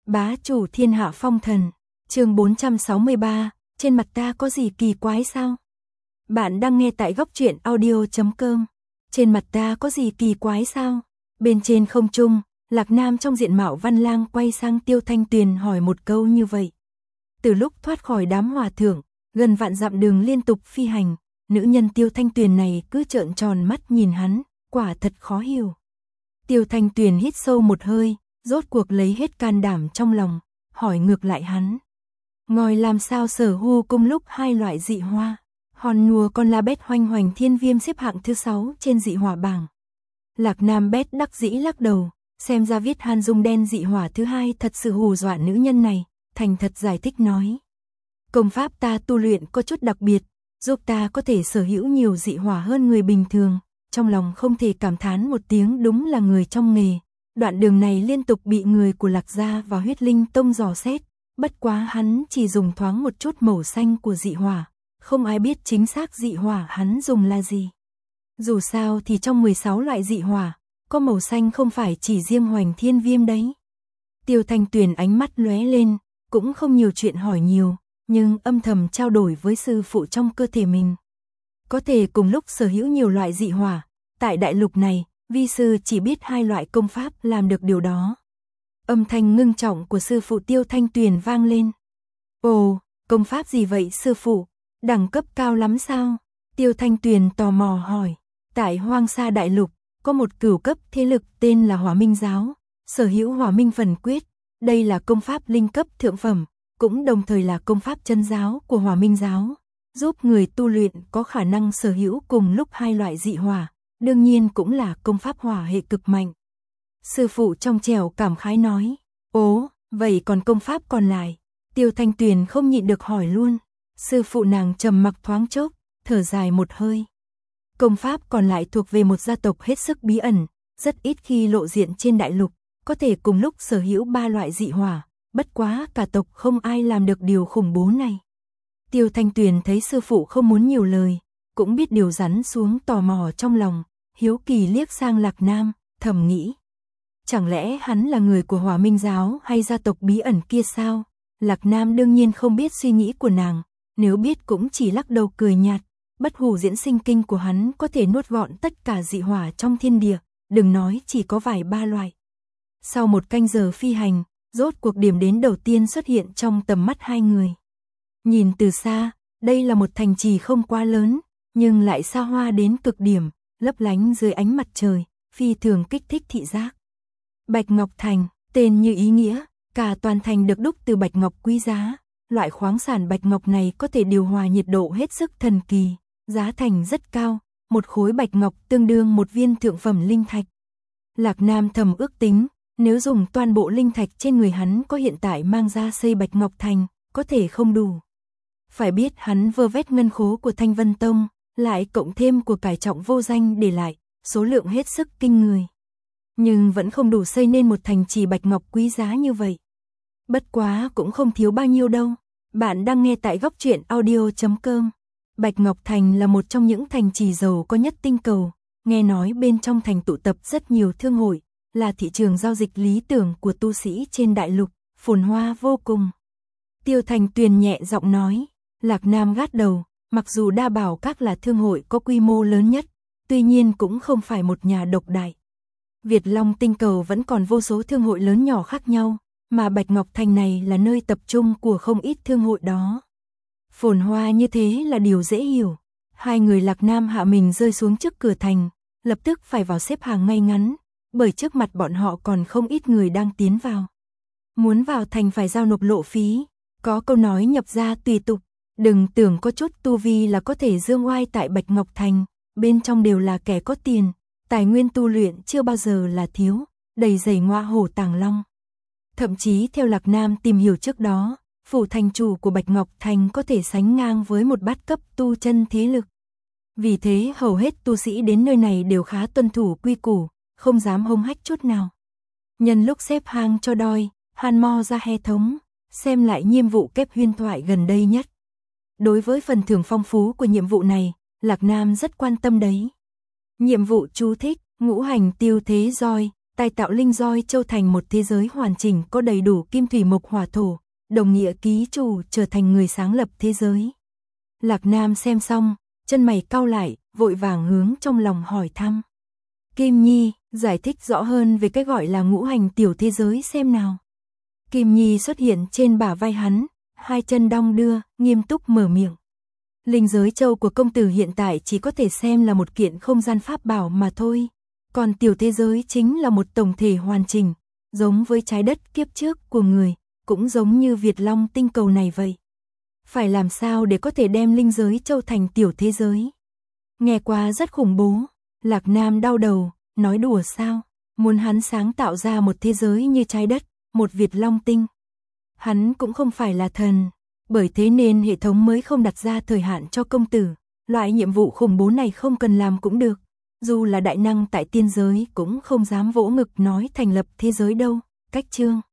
Bá chủ thiên hạ phong thần, chương 463, trên mặt ta có gì kỳ quái sao? Bạn đang nghe tại góc truyện audio.com. Trên mặt ta có gì kỳ quái sao? Bên trên không trung, Lạc Nam trong diện mạo văn lang quay sang Tiêu Thanh Tuyền hỏi một câu như vậy. Từ lúc thoát khỏi đám hòa thượng, gần vạn dặm đường liên tục phi hành, nữ nhân Tiêu Thanh Tuyền này cứ trợn tròn mắt nhìn hắn, quả thật khó hiểu. Tiêu Thanh Tuyền hít sâu một hơi, rốt cuộc lấy hết can đảm trong lòng, hỏi ngược lại hắn. Ngòi làm sao sở hưu cùng lúc hai loại dị hoa, hòn nùa con la bét hoành hoành thiên viêm xếp hạng thứ 6 trên dị hỏa bảng. Lạc Nam bét đắc dĩ lắc đầu, xem ra viết Han Dung đen dị hỏa thứ 2 thật sự hù dọa nữ nhân này, thành thật giải thích nói. Công pháp ta tu luyện có chút đặc biệt, giúp ta có thể sở hữu nhiều dị hỏa hơn người bình thường, trong lòng không thể cảm thán một tiếng đúng là người trong nghề. Đoạn đường này liên tục bị người của Lạc Gia và Huyết Linh Tông dò xét, bất quá hắn chỉ dùng thoáng một chút màu xanh của dị hỏa, không ai biết chính xác dị hỏa hắn dùng là gì. Dù sao thì trong 16 loại dị hỏa, có màu xanh không phải chỉ riêng Hoành Thiên Viêm đấy. Tiêu Thanh Tuyền ánh mắt lóe lên, cũng không nhiều chuyện hỏi nhiều, nhưng âm thầm trao đổi với sư phụ trong cơ thể mình. Có thể cùng lúc sở hữu nhiều loại dị hỏa, tại đại lục này, vi sư chỉ biết 2 loại công pháp làm được điều đó. Âm thanh ngưng trọng của sư phụ Tiêu Thanh Tuyền vang lên. Ồ, công pháp gì vậy sư phụ? Đẳng cấp cao lắm sao? Tiêu Thanh Tuyền tò mò hỏi. Tại Hoang Sa Đại Lục, có một cửu cấp thế lực tên là Hỏa Minh Giáo, sở hữu Hỏa Minh Phần Quyết. Đây là công pháp linh cấp thượng phẩm, cũng đồng thời là công pháp chân giáo của Hỏa Minh Giáo, giúp người tu luyện có khả năng sở hữu cùng lúc 2 loại dị hỏa. Đương nhiên cũng là công pháp hỏa hệ cực mạnh. Sư phụ trong trẻo cảm khái nói. Ố, vậy còn công pháp còn lại? Tiêu Thanh Tuyền không nhịn được hỏi luôn. Sư phụ nàng trầm mặc thoáng chốc, thở dài một hơi. Công pháp còn lại thuộc về một gia tộc hết sức bí ẩn, rất ít khi lộ diện trên đại lục, có thể cùng lúc sở hữu 3 loại dị hỏa, bất quá cả tộc không ai làm được điều khủng bố này. Tiêu Thanh Tuyền thấy sư phụ không muốn nhiều lời, cũng biết điều rắn xuống tò mò trong lòng, hiếu kỳ liếc sang Lạc Nam, thầm nghĩ. Chẳng lẽ hắn là người của Hỏa Minh Giáo hay gia tộc bí ẩn kia sao? Lạc Nam đương nhiên không biết suy nghĩ của nàng, nếu biết cũng chỉ lắc đầu cười nhạt, bất hủ diễn sinh kinh của hắn có thể nuốt gọn tất cả dị hỏa trong thiên địa, đừng nói chỉ có vài 3 loại. Sau một canh giờ phi hành, rốt cuộc điểm đến đầu tiên xuất hiện trong tầm mắt hai người. Nhìn từ xa, đây là một thành trì không quá lớn, nhưng lại xa hoa đến cực điểm, lấp lánh dưới ánh mặt trời, phi thường kích thích thị giác. Bạch Ngọc Thành, tên như ý nghĩa, cả toàn thành được đúc từ bạch ngọc quý giá. Loại khoáng sản bạch ngọc này có thể điều hòa nhiệt độ hết sức thần kỳ, giá thành rất cao, một khối bạch ngọc tương đương một viên thượng phẩm linh thạch. Lạc Nam thầm ước tính, nếu dùng toàn bộ linh thạch trên người hắn có hiện tại mang ra xây Bạch Ngọc Thành, có thể không đủ. Phải biết hắn vơ vét ngân khố của Thanh Vân Tông, lại cộng thêm của cải trọng vô danh để lại, số lượng hết sức kinh người. Nhưng vẫn không đủ xây nên một thành trì bạch ngọc quý giá như vậy. Bất quá cũng không thiếu bao nhiêu đâu. Bạn đang nghe tại góc truyện audio.com. Bạch Ngọc Thành là một trong những thành trì giàu có nhất tinh cầu. Nghe nói bên trong thành tụ tập rất nhiều thương hội, là thị trường giao dịch lý tưởng của tu sĩ trên đại lục, phồn hoa vô cùng. Tiêu Thanh Tuyền nhẹ giọng nói. Lạc Nam gắt đầu, mặc dù Đa Bảo Các là thương hội có quy mô lớn nhất, tuy nhiên cũng không phải một nhà độc đại. Việt Long tinh cầu vẫn còn vô số thương hội lớn nhỏ khác nhau, mà Bạch Ngọc Thành này là nơi tập trung của không ít thương hội đó. Phồn hoa như thế là điều dễ hiểu. Hai người Lạc Nam hạ mình rơi xuống trước cửa thành, lập tức phải vào xếp hàng ngay ngắn, bởi trước mặt bọn họ còn không ít người đang tiến vào. Muốn vào thành phải giao nộp lộ phí, có câu nói nhập ra tùy tục, đừng tưởng có chút tu vi là có thể dương oai tại Bạch Ngọc Thành, bên trong đều là kẻ có tiền, tài nguyên tu luyện chưa bao giờ là thiếu, đầy dày ngoa hổ tàng long. Thậm chí theo Lạc Nam tìm hiểu trước đó, phủ thành chủ của Bạch Ngọc Thành có thể sánh ngang với một bát cấp tu chân thế lực. Vì thế hầu hết tu sĩ đến nơi này đều khá tuân thủ quy củ, không dám hông hách chút nào. Nhân lúc xếp hàng cho đòi, Han Mo ra hệ thống, xem lại nhiệm vụ kép huyền thoại gần đây nhất. Đối với phần thưởng phong phú của nhiệm vụ này, Lạc Nam rất quan tâm đấy. Nhiệm vụ chú thích, ngũ hành tiêu thế roi, tài tạo linh roi châu thành một thế giới hoàn chỉnh có đầy đủ kim thủy mộc hỏa thổ, đồng nghĩa ký chủ trở thành người sáng lập thế giới. Lạc Nam xem xong, chân mày cau lại, vội vàng hướng trong lòng hỏi thăm. Kim Nhi, giải thích rõ hơn về cái gọi là ngũ hành tiểu thế giới xem nào. Kim Nhi xuất hiện trên bả vai hắn, hai chân đong đưa, nghiêm túc mở miệng. Linh giới châu của công tử hiện tại chỉ có thể xem là một kiện không gian pháp bảo mà thôi. Còn tiểu thế giới chính là một tổng thể hoàn chỉnh, giống với trái đất kiếp trước của người, cũng giống như Việt Long tinh cầu này vậy. Phải làm sao để có thể đem linh giới châu thành tiểu thế giới? Nghe qua rất khủng bố, Lạc Nam đau đầu, nói đùa sao? Muốn hắn sáng tạo ra một thế giới như trái đất, một Việt Long tinh. Hắn cũng không phải là thần, bởi thế nên hệ thống mới không đặt ra thời hạn cho công tử. Loại nhiệm vụ khủng bố này không cần làm cũng được. Dù là đại năng tại tiên giới cũng không dám vỗ ngực nói thành lập thế giới đâu. Cách chương